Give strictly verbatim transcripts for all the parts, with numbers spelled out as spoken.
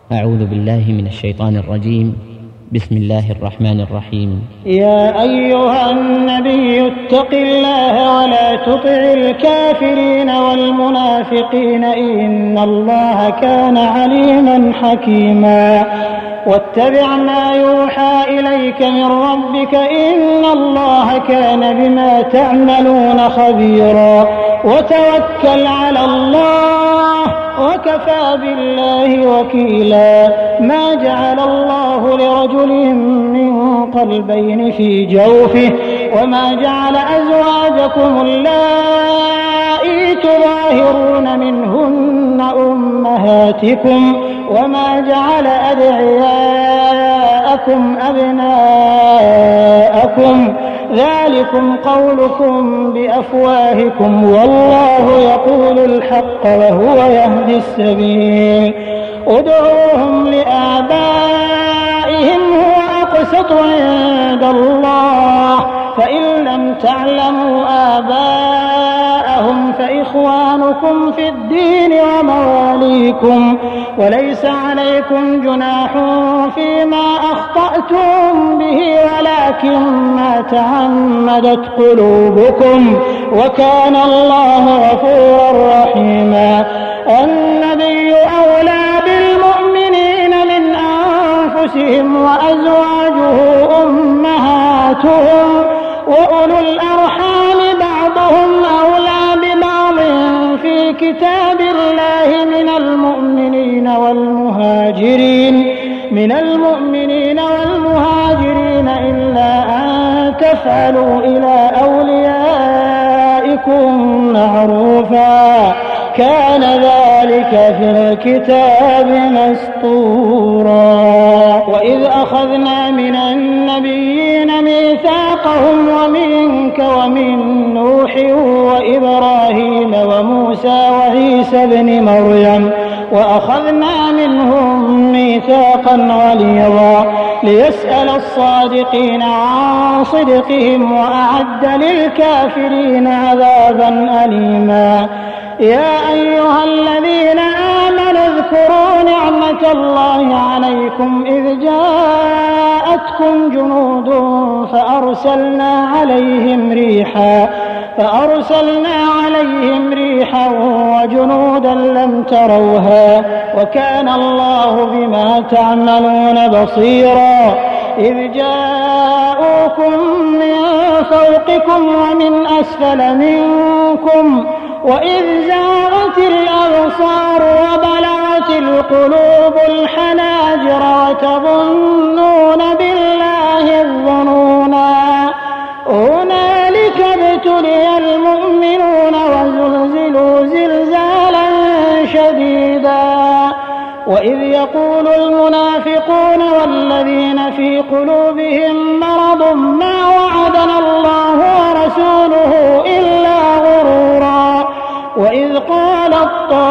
أعوذ بالله من الشيطان الرجيم. بسم الله الرحمن الرحيم. يا أيها النبي اتق الله ولا تطع الكافرين والمنافقين إن الله كان عليما حكيما واتبع ما يوحى إليك من ربك إن الله كان بما تعملون خبيرا وتوكل على الله وكفى بالله وكيلا ما جعل الله لرجل من قلبين في جوفه وما جعل أزواجكم اللائي تظاهرون منهن أمهاتكم وما جعل أدعياءكم أبناءكم ذلكم قولكم بأفواهكم والله يقول الحق وهو يهدي السبيل ادعوهم لآبائهم هو أقسط عند الله فإن لم تعلموا آباءهم فإخوانكم في الدين ومواليكم وليس عليكم جناح فيما أخطأتم به ولكن ما تعمدت قلوبكم وكان الله غفورا رحيما. النبي أولى بالمؤمنين من أنفسهم وأزواجه أمهاتهم وأولو الأرحام بعضهم أولى ببعض في كتاب الله من المؤمنين والمهاجرين من المؤمنين والمهاجرين إلا أن تفعلوا إلى أوليائكم معروفا كان ذلك في الكتاب مسطورا. وإذ أخذنا من النبيين ميثاقهم ومنك ومن نوح وإبراهيم وموسى وعيسى بن مريم وأخذنا منهم ميثاقا غليظا ليسأل الصادقين عن صدقهم وأعد للكافرين عذابا أليما. يا أيها الذين آمنوا اذكروا نعمة الله عليكم إذ جاءتكم جنود فأرسلنا عليهم ريحا فأرسلنا عليهم ريحا وجنودا لم تروها وكان الله بما تعملون بصيرا. إذ جاءوكم من فوقكم ومن أسفل منكم وإذ زاغت الأبصار وبلغت القلوب الحناجر وتظنون بالله الظنونا هنالك ابتلي المؤمنون وزلزلوا زلزالا شديدا. وإذ يقول المنافقون والذين في قلوبهم مرض ما وعدنا الله ورسوله إلا غرورا. وإذ قالت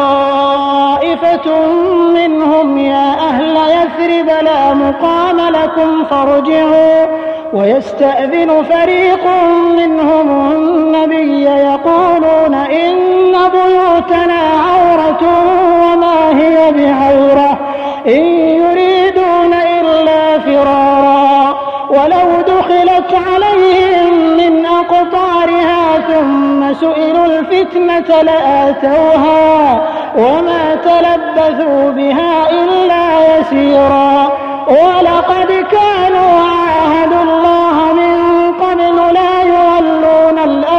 طائفة منهم يا أهل يثرب لا مقام لكم فارجعوا ويستأذن فريق منهم النبي يقولون إن بيوتنا عورة وما هي بعورة إن يريدون إلا فرارا ولو دخلت عليهم من أقطارها ثم سئلوا الفتنة لآتوها وما تلبثوا بها إلا يسيرا. ولقد كانوا عاهدوا الله من قبل لا يولون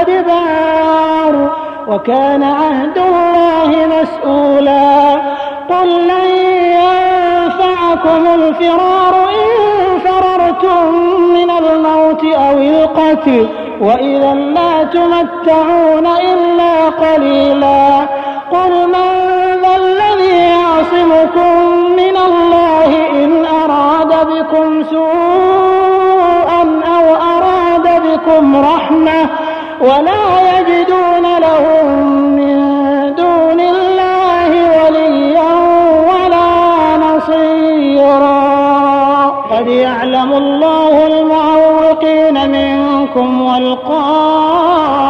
الأدبار وكان عهد الله مسؤولا. قل لن ينفعكم الفرار إن فررتم من الموت أو القتل وإذا لا تمتعون إلا قليلا. قل من ذا الذي يعصمكم من الله إن أراد بكم سوءا أو أراد بكم رحمة ولا يجدون لهم من دون الله وليا ولا نصيرا. قد يعلم الله المعوقين منكم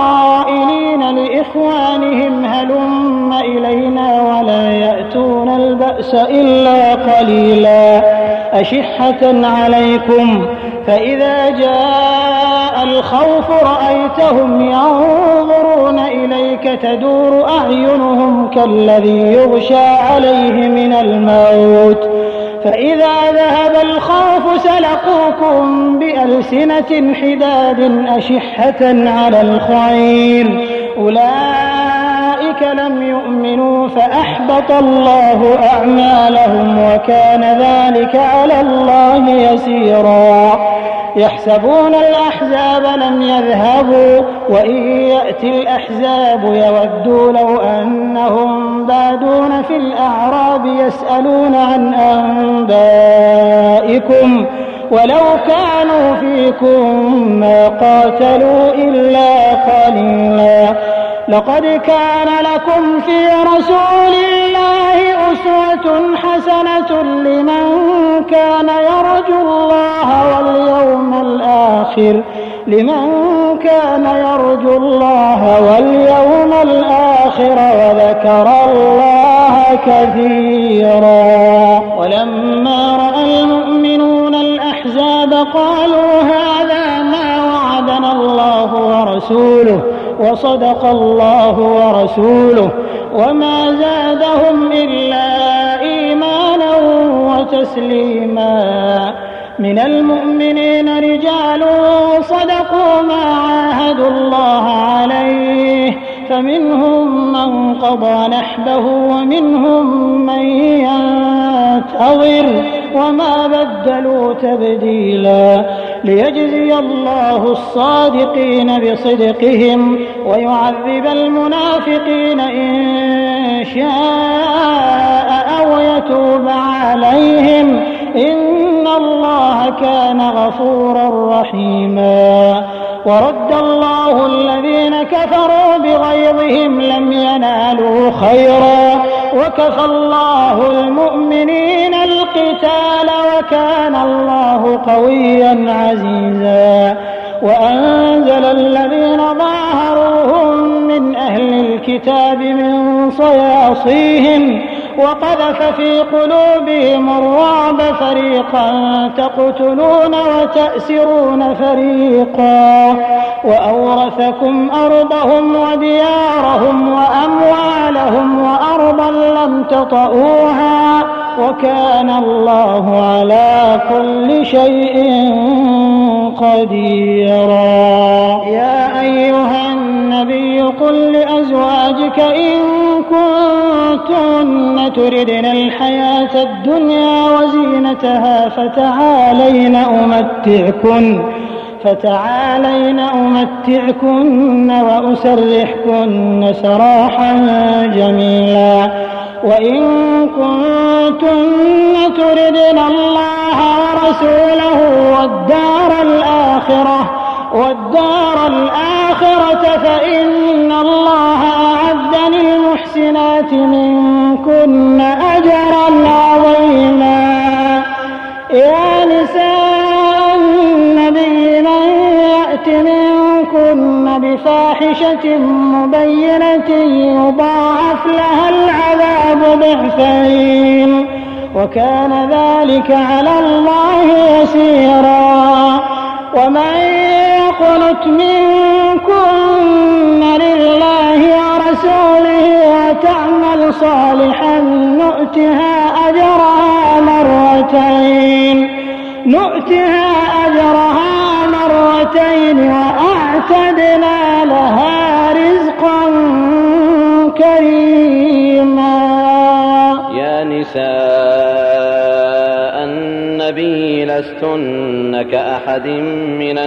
والقائلين لإخوانهم هلم إلينا ولا يأتون البأس إلا قليلا أشحة عليكم فإذا جاء الخوف رأيتهم ينظرون إليك تدور أعينهم كالذي يغشى عليه من الموت فإذا ذهب الخوف سلقوكم بألسنة حداد أشحة على الخير أولئك لم يؤمنوا فأحبط الله أعمالهم وكان ذلك على الله يسيرا يحسبون الأحزاب لم يذهبوا وإن يأتي الأحزاب يودوا لو أنهم بادون في الأعراب يسألون عن أنبائكم ولو كانوا فيكم ما قاتلوا إلا قليلا لقد كان لكم في رسول الله أسوة حسنة لمن كان يرجو الله واليوم الآخر لمن كان يرجو الله واليوم الآخر وذكر الله كثيرا ولما رأى المؤمنون الأحزاب قالوا هذا ما وعدنا الله ورسوله وصدق الله ورسوله وما زادهم إلا إيمانا وتسليما من المؤمنين رجال صدقوا ما عاهدوا الله عليه فمنهم من قضى نحبه ومنهم من ينتظر وما بدلوا تبديلا ليجزي الله الصادقين بصدقهم ويعذب المنافقين إن شاء أو يتوب عليهم إن الله كان غفورا رحيما ورد الله الذين كفروا بغيظهم لم ينالوا خيرا وكفى الله المؤمنين القتال وكان الله قويا عزيزا وأنزل الذين ظاهروهم من أهل الكتاب من صياصيهم وقذف في قلوبهم الرعب فريقا تقتلون وتأسرون فريقا وأورثكم أرضهم وديارهم وأموالهم وأرضا لم تطئوها وكان الله على كل شيء قديرا يا أيها النبي قل لأزواجك إن كنتن تردن الحياة الدنيا وزينتها فتعالين أمتعكن فتعالين أمتعكن وأسرحكن سراحا جميلا وإن كنتن تردن الله ورسوله والدار الآخرة والدار الآخرة فإن الله أعد للمحسنات منكن أجرا عظيما يا نساء النبي من يأت منكن بفاحشة مبينة يضاعف لها العذاب ضعفين وكان ذلك على الله يسيرا ومن يقنت منكن لله ورسوله وتعمل صالحا نؤتها أجرها مرتين نؤتها أجرها مرتين وأعتدنا لها رزقا كريما يا نساء النبي لستن كأحد من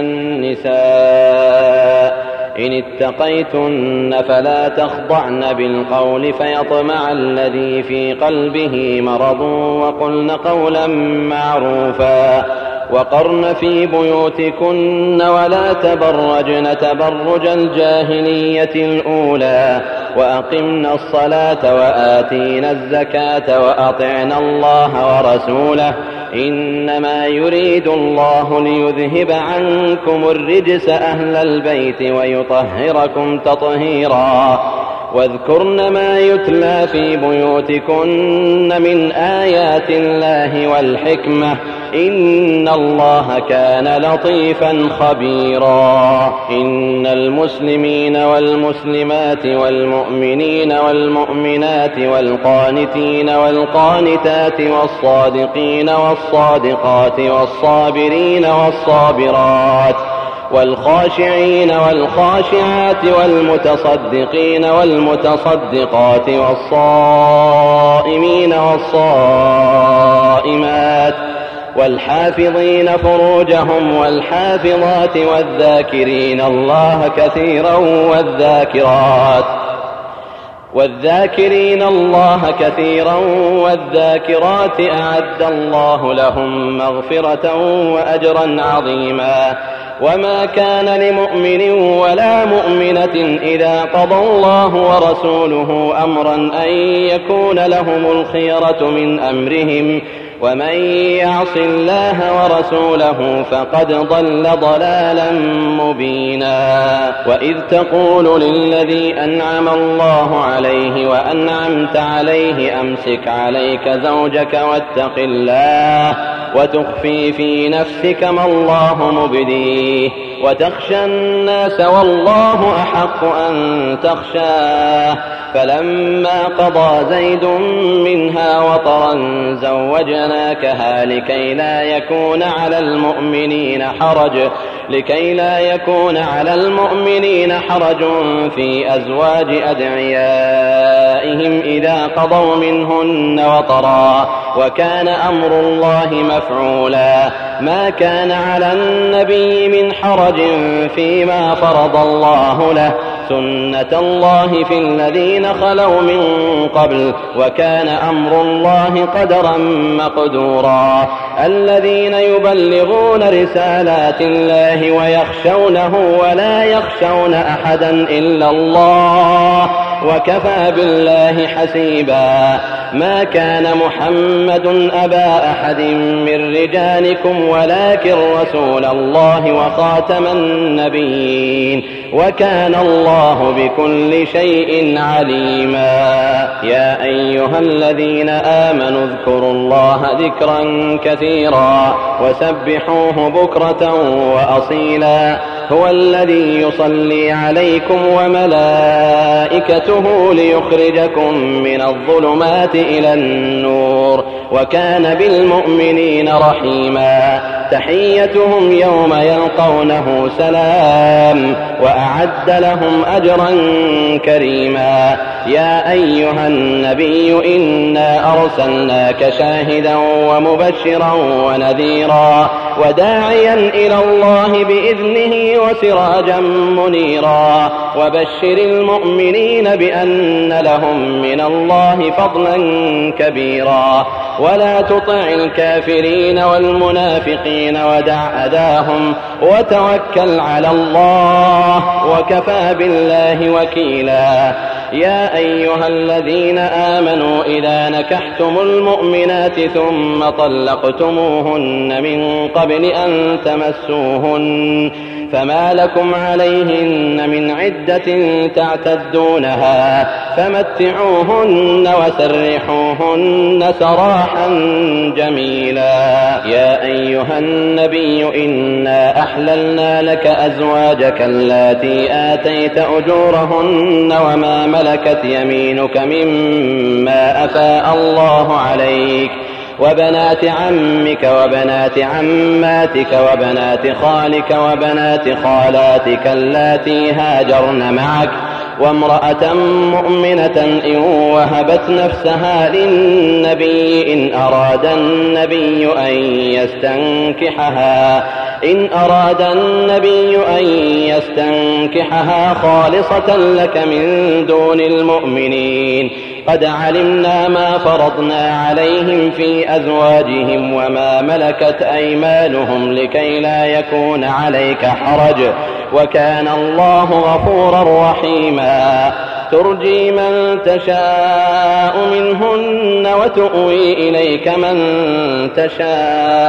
النساء إن اتقيتن فلا تخضعن بالقول فيطمع الذي في قلبه مرض وقلن قولا معروفا وقرن في بيوتكن ولا تبرجن تبرج الجاهلية الأولى وأقمنا الصلاة وآتينا الزكاة وأطعنا الله ورسوله إنما يريد الله ليذهب عنكم الرجس أهل البيت ويطهركم تطهيرا واذكرن ما يتلى في بيوتكن من آيات الله والحكمة إن الله كان لطيفا خبيرا. إن المسلمين والمسلمات والمؤمنين والمؤمنات والقانتين والقانتات والصادقين والصادقات والصابرين والصابرات والخاشعين والخاشعات والمتصدقين والمتصدقات والصائمين والصائمات والحافظين فروجهم والحافظات والذاكرين الله كثيرا والذاكرات والذاكرين الله كثيرا والذاكرات أعد الله لهم مغفرة وأجرا عظيما. وما كان لمؤمن ولا مؤمنة إذا قضى الله ورسوله أمرا أن يكون لهم الخيرة من أمرهم ومن يعص الله ورسوله فقد ضل ضلالا مبينا. وإذ تقول للذي أنعم الله عليه وأنعمت عليه أمسك عليك زوجك واتق الله وتخفي في نفسك ما الله مبديه وتخشى الناس والله أحق أن تخشاه. فلما قضى زيد منها وطرا زوجناكها لكي لا يكون على المؤمنين حرج لكي لا يكون على المؤمنين حرج في أزواج أدعيائهم إذا قضوا منهن وطرا وكان أمر الله مفعولا. ما كان على النبي من حرج فيما فرض الله له سنة الله في الذين خلوا من قبل وكان أمر الله قدرا مقدورا. الذين يبلغون رسالات الله ويخشونه ولا يخشون أحدا إلا الله وكفى بالله حسيبا. ما كان محمد أبا أحد من رجالكم ولكن رسول الله وخاتم النبيين وكان الله بكل شيء عليما. يا أيها الذين آمنوا اذكروا الله ذكرا كثيرا وسبحوه بكرة وأصيلا. هو الذي يصلي عليكم وملائكته ليخرجكم من الظلمات إلى النور وكان بالمؤمنين رحيما. تحيتهم يوم يلقونه سلام وأعد لهم أجرا كريما. يا أيها النبي إنا أرسلناك شاهدا ومبشرا ونذيرا وداعيا إلى الله بإذنه وسراجا منيرا. وبشر المؤمنين بأن لهم من الله فضلا كبيرا. ولا تطع الكافرين والمنافقين ودع أذاهم وتوكل على الله وكفى بالله وكيلا. يا أيها الذين آمنوا إذا نكحتم المؤمنات ثم طلقتموهن من قبل أن تمسوهن فما لكم عليهن من عدة تعتدونها فمتعوهن وسرحوهن سراحا جميلا. يا أيها النبي إنا أحللنا لك أزواجك اللاتي آتيت أجورهن وما ملكت يمينك مما أفاء الله عليك وبنات عمك وبنات عماتك وبنات خالك وبنات خالاتك اللاتي هاجرن معك وامرأة مؤمنة إن وهبت نفسها للنبي إن أراد النبي أن يستنكحها إن أراد النبي أن يستنكحها خالصة لك من دون المؤمنين. قد علمنا ما فرضنا عليهم في أزواجهم وما ملكت أيمانهم لكي لا يكون عليك حرج وكان الله غفورا رحيما. ترجي من تشاء منهن وتؤوي إليك من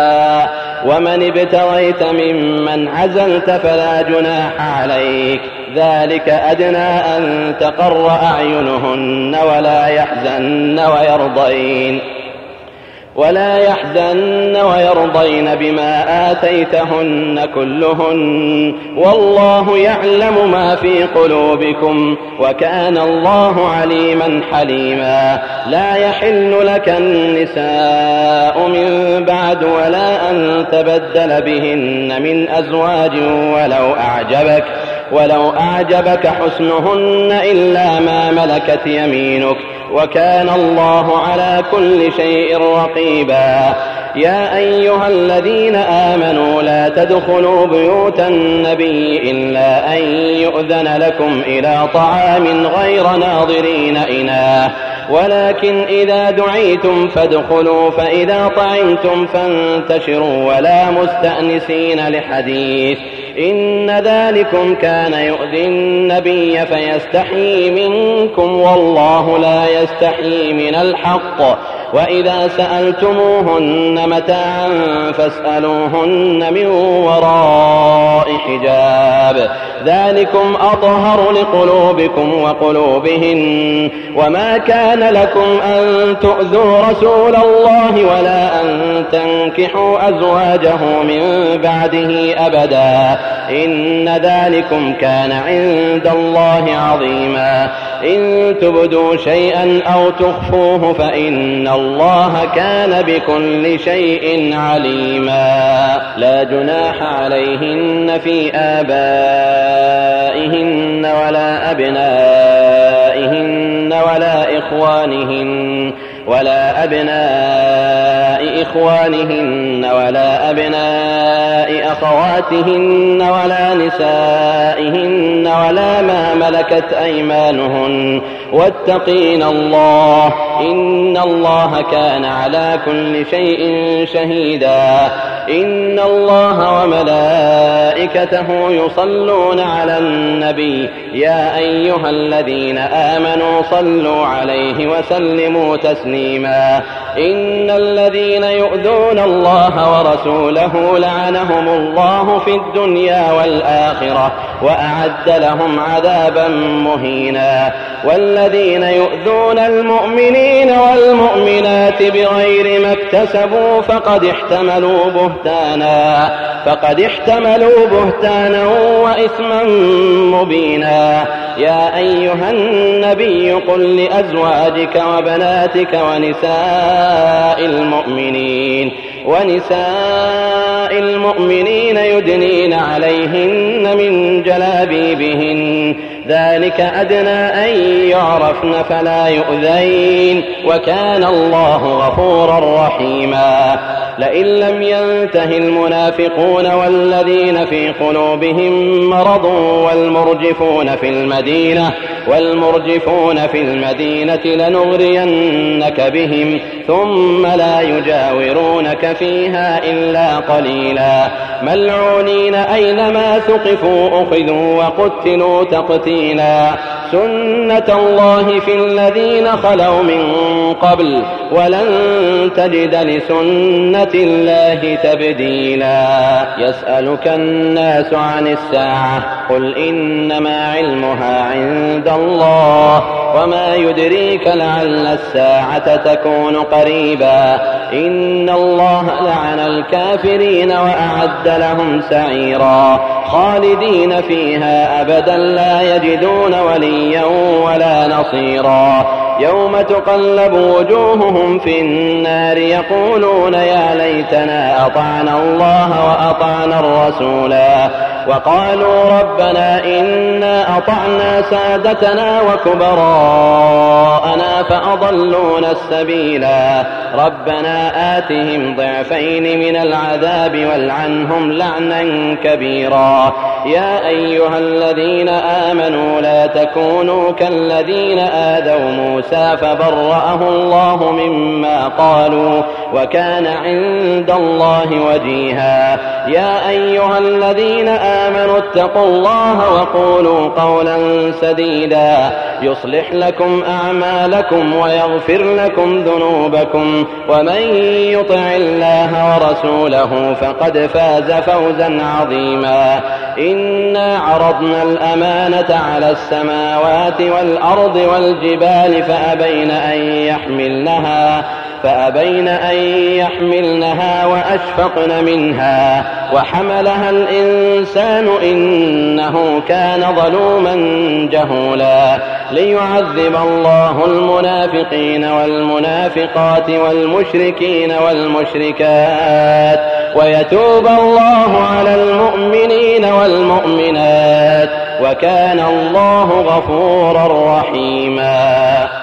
تشاء ومن ابتغيت ممن عزلت فلا جناح عليك ذلك أدنى أن تقر أعينهن ولا يحزن ويرضين ولا يحزن ويرضين بما آتيتهن كلهن والله يعلم ما في قلوبكم وكان الله عليما حليما. لا يحل لك النساء من بعد ولا أن تبدل بهن من أزواج ولو أعجبك ولو أعجبك حسنهن إلا ما ملكت يمينك وكان الله على كل شيء رقيبا. يا أيها الذين آمنوا لا تدخلوا بيوت النبي إلا أن يؤذن لكم إلى طعام غير ناظرين إناه ولكن إذا دعيتم فادخلوا فإذا طعمتم فانتشروا ولا مستأنسين لحديث إن ذلكم كان يؤذي النبي فيستحيي منكم والله لا يستحيي من الحق. وإذا سألتموهن متاعا فاسألوهن من وراء حجاب ذلكم أطهر لقلوبكم وقلوبهن. وما كان لكم أن تؤذوا رسول الله ولا أن تنكحوا أزواجه من بعده أبدا إن ذلكم كان عند الله عظيما. إن تبدوا شيئا أو تخفوه فإن الله كان بكل شيء عليما. لا جناح عليهن في آبائهن ولا أبنائهن ولا إخوانهن ولا أبناء إخوانهن ولا أبناء أخواتهن ولا نسائهن ولا ما ملكت أيمانهن واتقين الله إن الله كان على كل شيء شهيدا. إن الله وملائكته يصلون على النبي يا أيها الذين آمنوا صلوا عليه وسلموا تسليما. إن الذين يؤذون الله ورسوله لعنهم الله في الدنيا والآخرة وأعد لهم عذابا مهينا. والذين يؤذون المؤمنين والمؤمنات بغير ما اكتسبوا فقد احتملوا بهتانا فقد احتملوا بهتانا وإثما مبينا. يا أيها النبي قل لأزواجك وبناتك ونساء المؤمنين ونساء المؤمنين يدنين عليهن من جلابيبهن ذلك أدنى أن يعرفن فلا يؤذين وكان الله غفورا رحيما. لئن لم ينته المنافقون والذين في قلوبهم مرض والمرجفون في المدينة والمرجفون في المدينة لنغرينك بهم ثم لا يجاورونك فيها إلا قليلا ملعونين أينما ثقفوا أخذوا وقتلوا تقتيلا. سنة الله في الذين خلوا من قبل ولن تجد لسنة الله تبديلا. يسألك الناس عن الساعة قل إنما علمها عند الله وما يدريك لعل الساعة تكون قريبا. إن الله لعن الكافرين وأعد لهم سعيرا خالدين فيها أبدا لا يجدون وليا ولا نصيرا. يوم تقلب وجوههم في النار يقولون يا ليتنا أطعنا الله وأطعنا الرسولا وقالوا ربنا إنا أطعنا سادتنا وكبراءنا فأضلونا السبيلا ربنا آتهم ضعفين من العذاب والعنهم لعنا كبيرا. يا أيها الذين آمنوا لا تكونوا كالذين آذوا موسى فبرأه الله مما قالوا وكان عند الله وجيها. يا أيها الذين آمنوا اتقوا الله وقولوا قولا سديدا يصلح لكم أعمالكم ويغفر لكم ذنوبكم ومن يطع الله ورسوله فقد فاز فوزا عظيما. إنا عرضنا الأمانة على السماوات والأرض والجبال فأبين أن يحملنها فأبين أن يحملنها وأشفقن منها وحملها الإنسان إنه كان ظلوما جهولا ليعذب الله المنافقين والمنافقات والمشركين والمشركات ويتوب الله على المؤمنين والمؤمنات وكان الله غفورا رحيما.